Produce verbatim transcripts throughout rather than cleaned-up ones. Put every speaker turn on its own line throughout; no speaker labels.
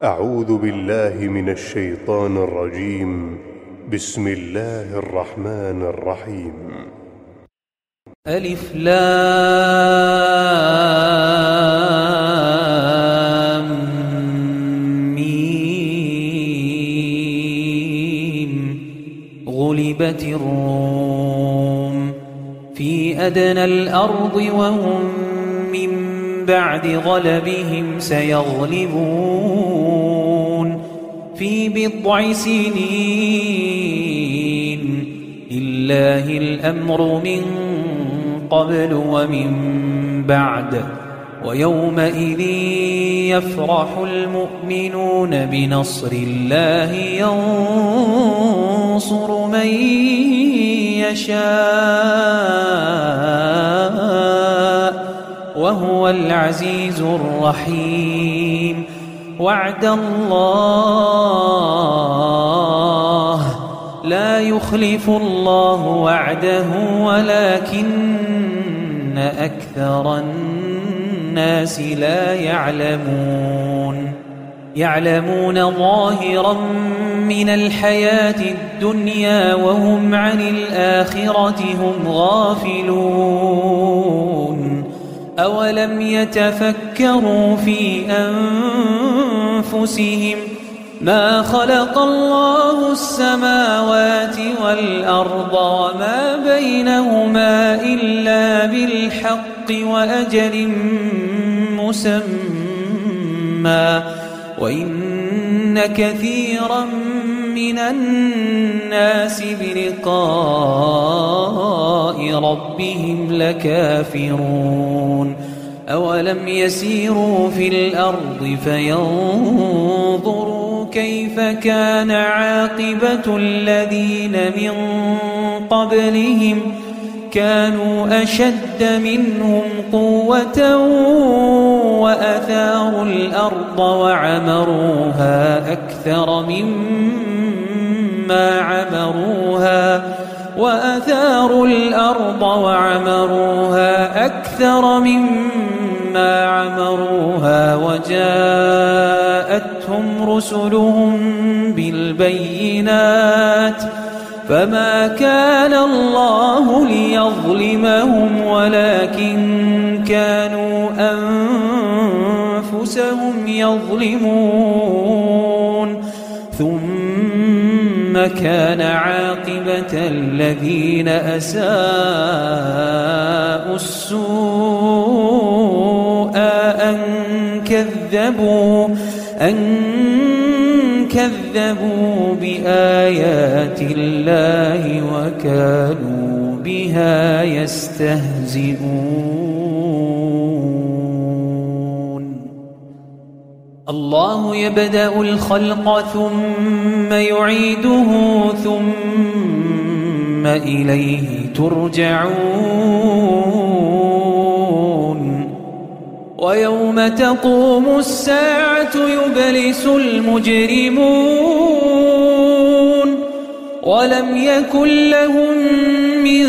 أعوذ بالله من الشيطان الرجيم. بسم الله الرحمن الرحيم.
ألف لام ميم. غلبت الروم في أدنى الأرض وهم من بعد غلبهم سيغلبون في بضع سنين. لله الأمر من قبل ومن بعد ويومئذ يفرح المؤمنون بنصر الله ينصر من يشاء وهو العزيز الرحيم. وعد الله لا يخلف الله وعده ولكن أكثر الناس لا يعلمون. يعلمون ظاهرا من الحياة الدنيا وهم عن الآخرة هم غافلون. أولم يتفكروا في أنفسهم ما خلق الله السماوات والأرض وما بينهما إلا بالحق وأجل مسمى وإن كثيرا من الناس بلقاء ربهم لكافرون. أولم يسيروا في الأرض فينظروا كيف كان عاقبة الذين من قبلهم كانوا أشد منهم قوة وأثاروا الأرض وعمروها أكثر مما عمروها وأثاروا الأرض وعمروها أكثر مما عمروها وجاءتهم رسلهم بالبينات فما كان الله ليظلمهم ولكن كانوا أنفسهم يظلمون. ثم كان عاقبة الذين أساءوا السوء أن كذبوا أن كذبوا بآيات الله وكانوا بها يستهزئون. الله يبدأ الخلق ثم يعيده ثم إليه ترجعون. ويوم تقوم الساعة يبلس المجرمون ولم يكن لهم من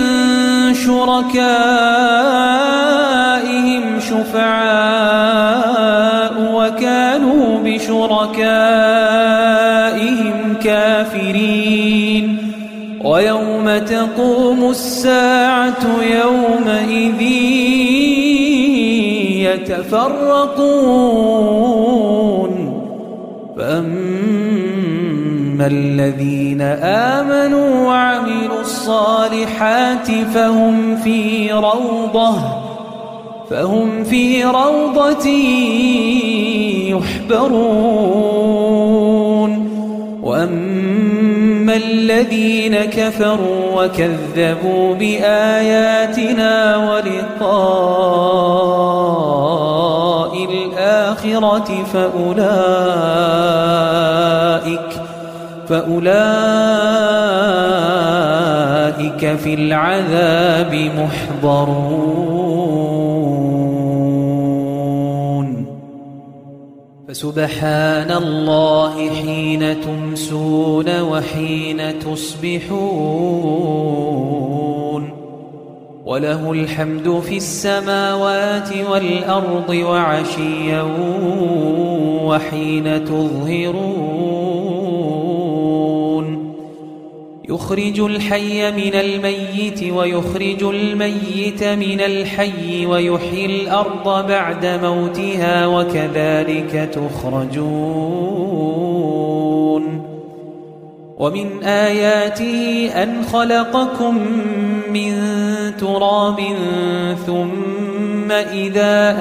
شركائهم شفعاء وكانوا بشركائهم كافرين. ويوم تقوم الساعة يومئذ يتفرقون فأما الذين آمنوا وعملوا الصالحات فهم في روضة فهم في روضة يحبرون. وأما الذين كفروا وكذبوا بآياتنا ولقاء الآخرة فأولئك فأولئك في العذاب محضرون. فسبحان الله حين تمسون وحين تصبحون وله الحمد في السماوات والأرض وعشيا وحين تظهرون يخرج الحي من الميت ويخرج الميت من الحي ويحيي الأرض بعد موتها وكذلك تخرجون ومن آياته أن خلقكم من تراب ثم إذا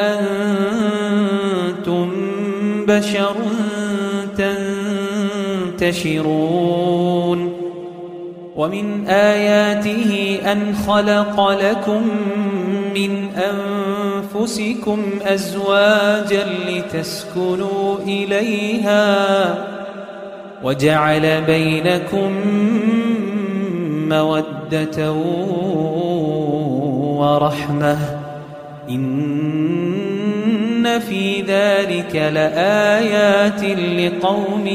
أنتم بشر تنتشرون ومن آياته أن خلق لكم من أنفسكم أزواجا لتسكنوا إليها وجعل بينكم مودة ورحمة إن في ذلك لآيات لقوم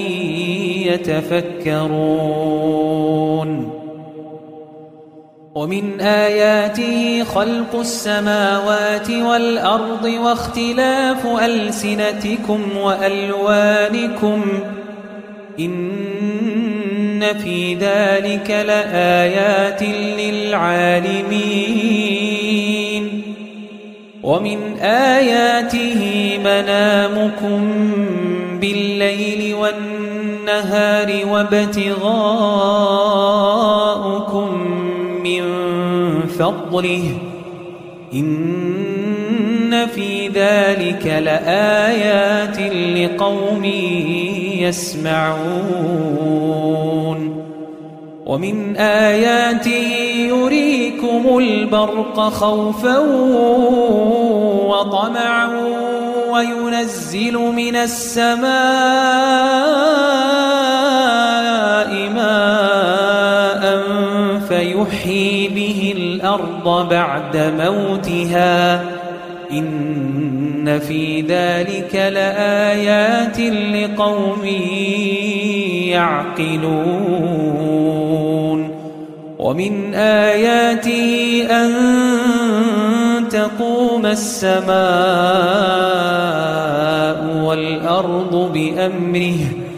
يتفكرون ومن آياته خلق السماوات والأرض واختلاف ألسنتكم وألوانكم إن في ذلك لآيات للعالمين ومن آياته منامكم بالليل والنهار وابتغاؤكم من فضله إن في ذلك لآيات لقوم يسمعون ومن آياته يريكم البرق خوفا وطمعا وينزل من السماء ماء فيحيي به الأرض بعد موتها إن في ذلك لآيات لقوم يعقلون ومن آياته أن تقوم السماء والأرض بأمره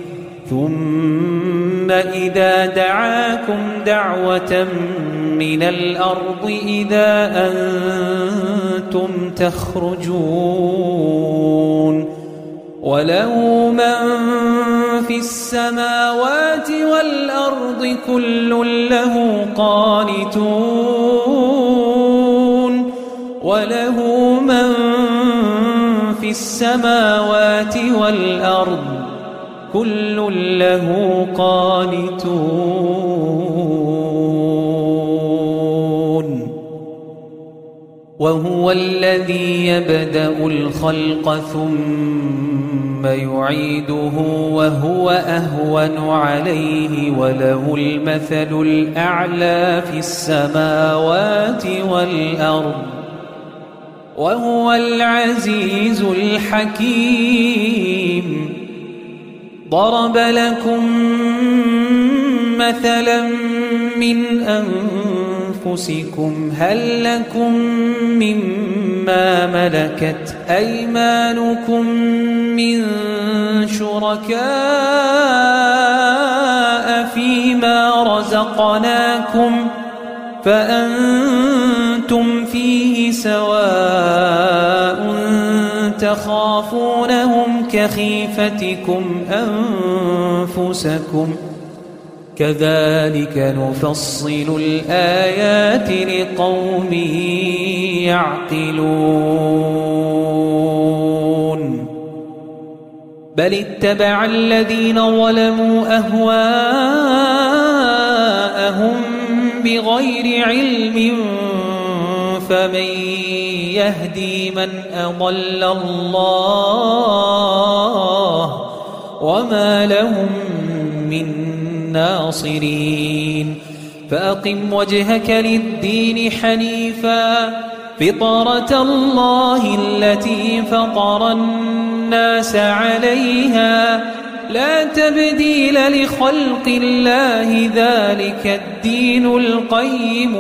ثم إذا دعاكم دعوة من الأرض إذا أنتم تخرجون وله من في السماوات والأرض كل له قانتون وله من في السماوات والأرض كل له قانتون وهو الذي يبدأ الخلق ثم يعيده وهو أهون عليه وله المثل الأعلى في السماوات والأرض وهو العزيز الحكيم ضرب لكم مثلا من أنفسكم هل لكم مما ملكت أيمانكم من شركاء فيما رزقناكم فأنتم فيه سواء تخافونهم كخيفتكم أنفسكم كذلك نفصل الآيات لقوم يعقلون بل اتبع الذين ظلموا أهواءهم بغير علم فمن يهدي من أضل الله وما لهم من ناصرين فأقم وجهك للدين حنيفا فطرة الله التي فطر الناس عليها لا تبديل لخلق الله ذلك الدين القيم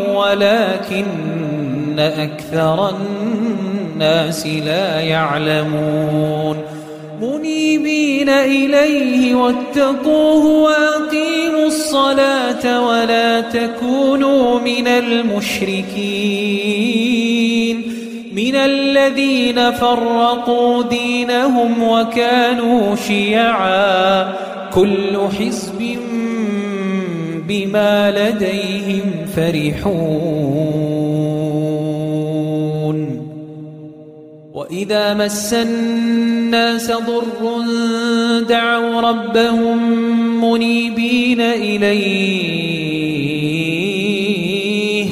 ولكن أكثر الناس لا يعلمون منيبين إليه واتقوه وأقيموا الصلاة ولا تكونوا من المشركين من الذين فرقوا دينهم وكانوا شيعا كل حزب بما لديهم فرحون وإذا مس الناس ضر دعوا ربهم منيبين إليه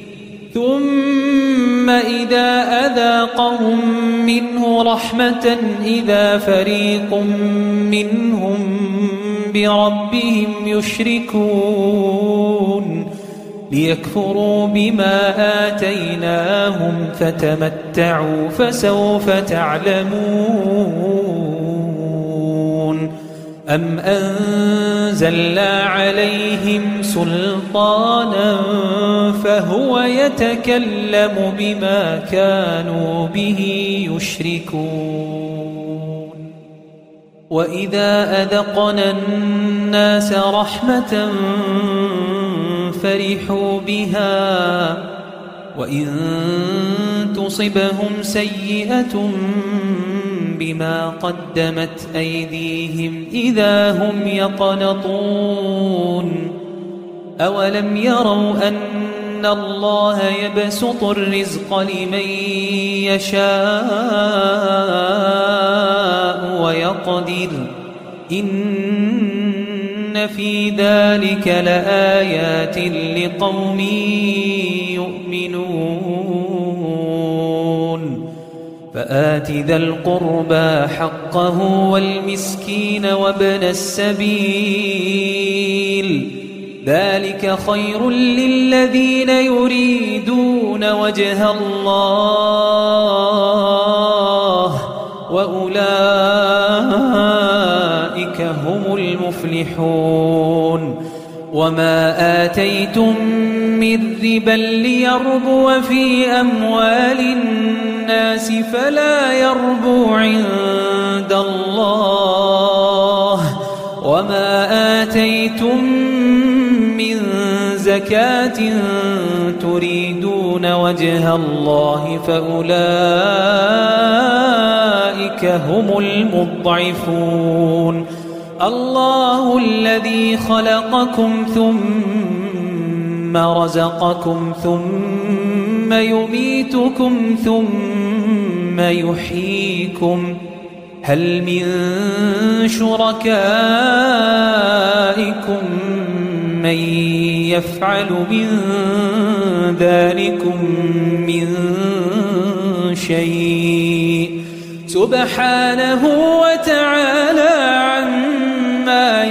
ثم إذا أذاقهم منه رحمة إذا فريق منهم بربهم يشركون ليكفروا بما آتيناهم فتمتعوا فسوف تعلمون أم أنزلنا عليهم سلطانا فهو يتكلم بما كانوا به يشركون وإذا أذقنا الناس رحمة فرحوا بها وإن تصبهم سيئة بما قدمت أيديهم إذا هم يقنطون أولم يروا أن الله يبسط الرزق لمن يشاء ويقدر إن في ذلك لآيات لقوم يؤمنون فآت ذا القربى حقه والمسكين وابن السبيل ذلك خير للذين يريدون وجه الله وأولئك هم المفلحون وما آتيتم من ربا ليربو في أموال الناس فلا يربو عند الله وما آتيتم من زكاة تريدون وجه الله فأولئك هم المضعفون الله الذي خلقكم ثم رزقكم ثم يميتكم ثم يحييكم هل من شركائكم من يفعل من ذلكم من شيء سبحانه وتعالى عما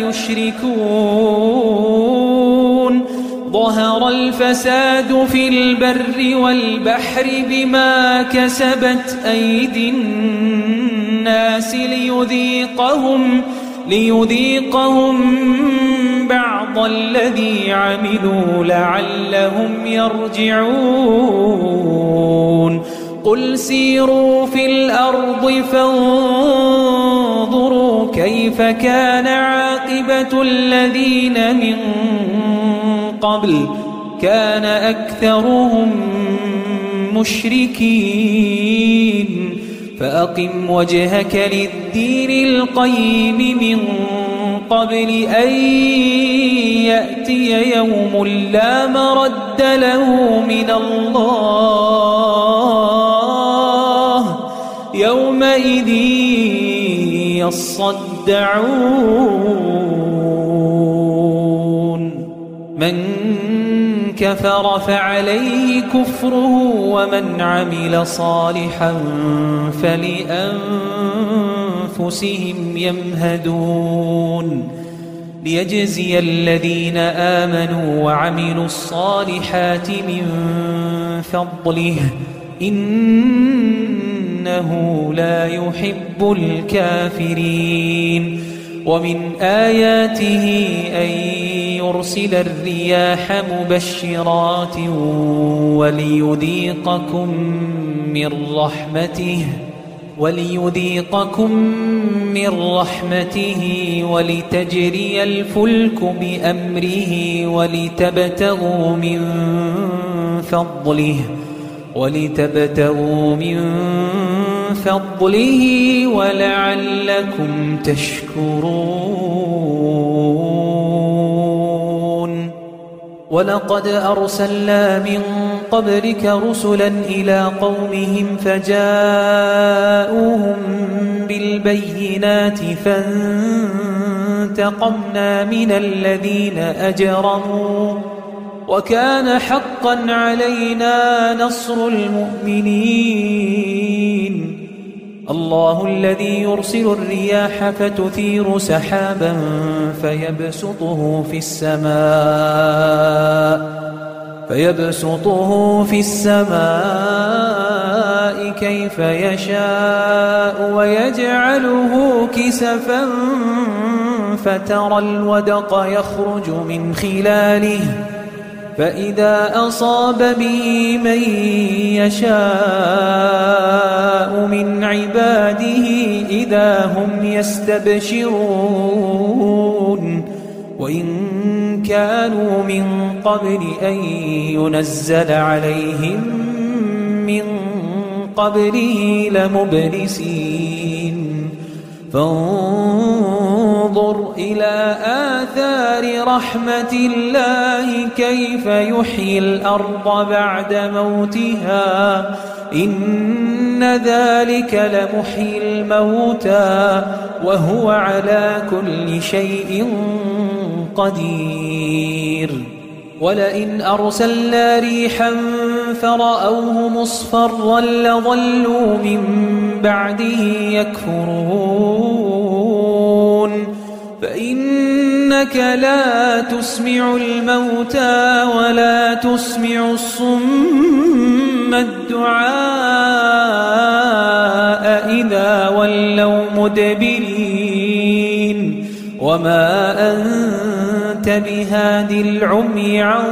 يشركون ظهر الفساد في البر والبحر بما كسبت أيدي الناس ليذيقهم ليذيقهم بعض الذي عملوا لعلهم يرجعون قل سيروا في الأرض فانظروا كيف كان عاقبة الذين من قبل كان أكثرهم مشركين فأقم وجهك للدين القيم من قبل أن يأتي يوم لا مرد له من الله يومئذ يصدعون من كفر فعليه كفره ومن عمل صالحا فلأنفسهم يمهدون ليجزي الذين آمنوا وعملوا الصالحات من فضله إنه لا يحب الكافرين ومن آياته أن يرسل الرياح مبشرات وليذيقكم من رحمته وليذيقكم من رحمته ولتجري الفلك بأمره ولتبتغوا من فضله ولتبتغوا من فضله ولعلكم تشكرون. ولقد أرسلنا من قبلك رسلا إلى قومهم فجاءوهم بالبينات فانتقمنا من الذين أجرموا وكان حقا علينا نصر المؤمنين. الله الذي يرسل الرياح فتثير سحابا فيبسطه في السماء فيبسطه في السماء كيف يشاء ويجعله كسفا فترى الودق يخرج من خلاله فإذا أصاب به من يشاء من عباده إذا هم يستبشرون. وإن كانوا من قبل أن ينزل عليهم من قبله لمبلسين. فانظر إلى آثار رحمة الله كيف يحيي الأرض بعد موتها إن ذلك لمحيي الموتى وهو على كل شيء قدير. ولئن أرسلنا ريحا فرأوه مصفرا لظلوا من بعده يكفرون. فإنك لا تسمع الموتى ولا تسمع الصم الدعاء إذا ولوا مدبرين. وما أنت بهاد العمي عن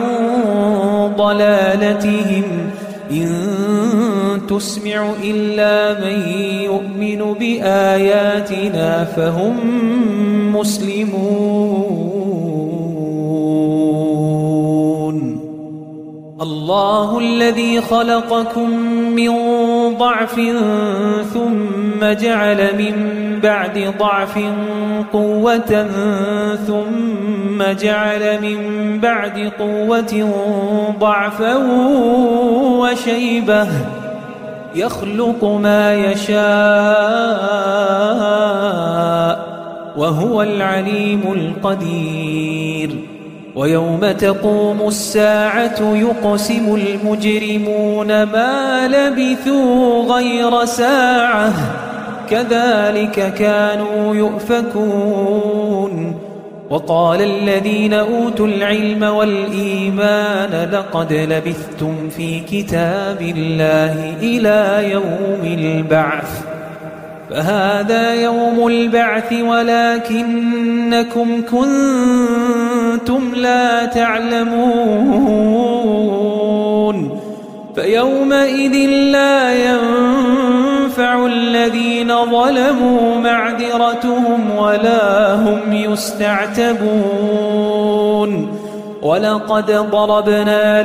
ضلالتهم إن تسمع إلا من يؤمن بآياتنا فهم مسلمون. الله الذي خلقكم من ضعف ثم جعل من بعد ضعف قوة ثم جعل من بعد قوة ضعفا وشيبة يخلق ما يشاء وهو العليم القدير. ويوم تقوم الساعة يقسم المجرمون ما لبثوا غير ساعة كذلك كانوا يؤفكون. وقال الذين أوتوا العلم والإيمان لقد لبثتم في كتاب الله إلى يوم البعث فهذا يوم البعث ولكنكم كنتم لا تعلمون. فيومئذ لا ينفع الذين ظلموا معذرتهم ولا هم يستعتبون. ولقد ضربنا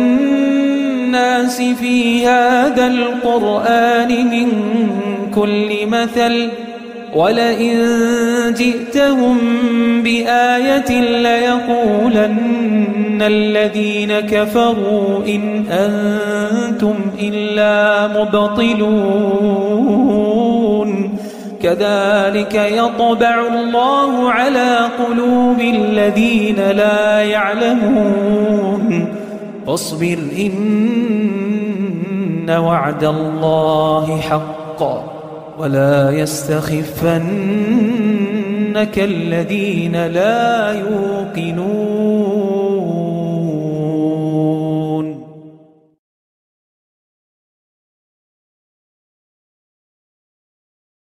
للناس في هذا القرآن من كل مثل ولئن جئتهم بآية ليقولن الذين كفروا إن أنتم إلا مبطلون. كذلك يطبع الله على قلوب الذين لا يعلمون. فاصبر إن وعد الله حق ولا يستخفنك الذين لا يوقنون.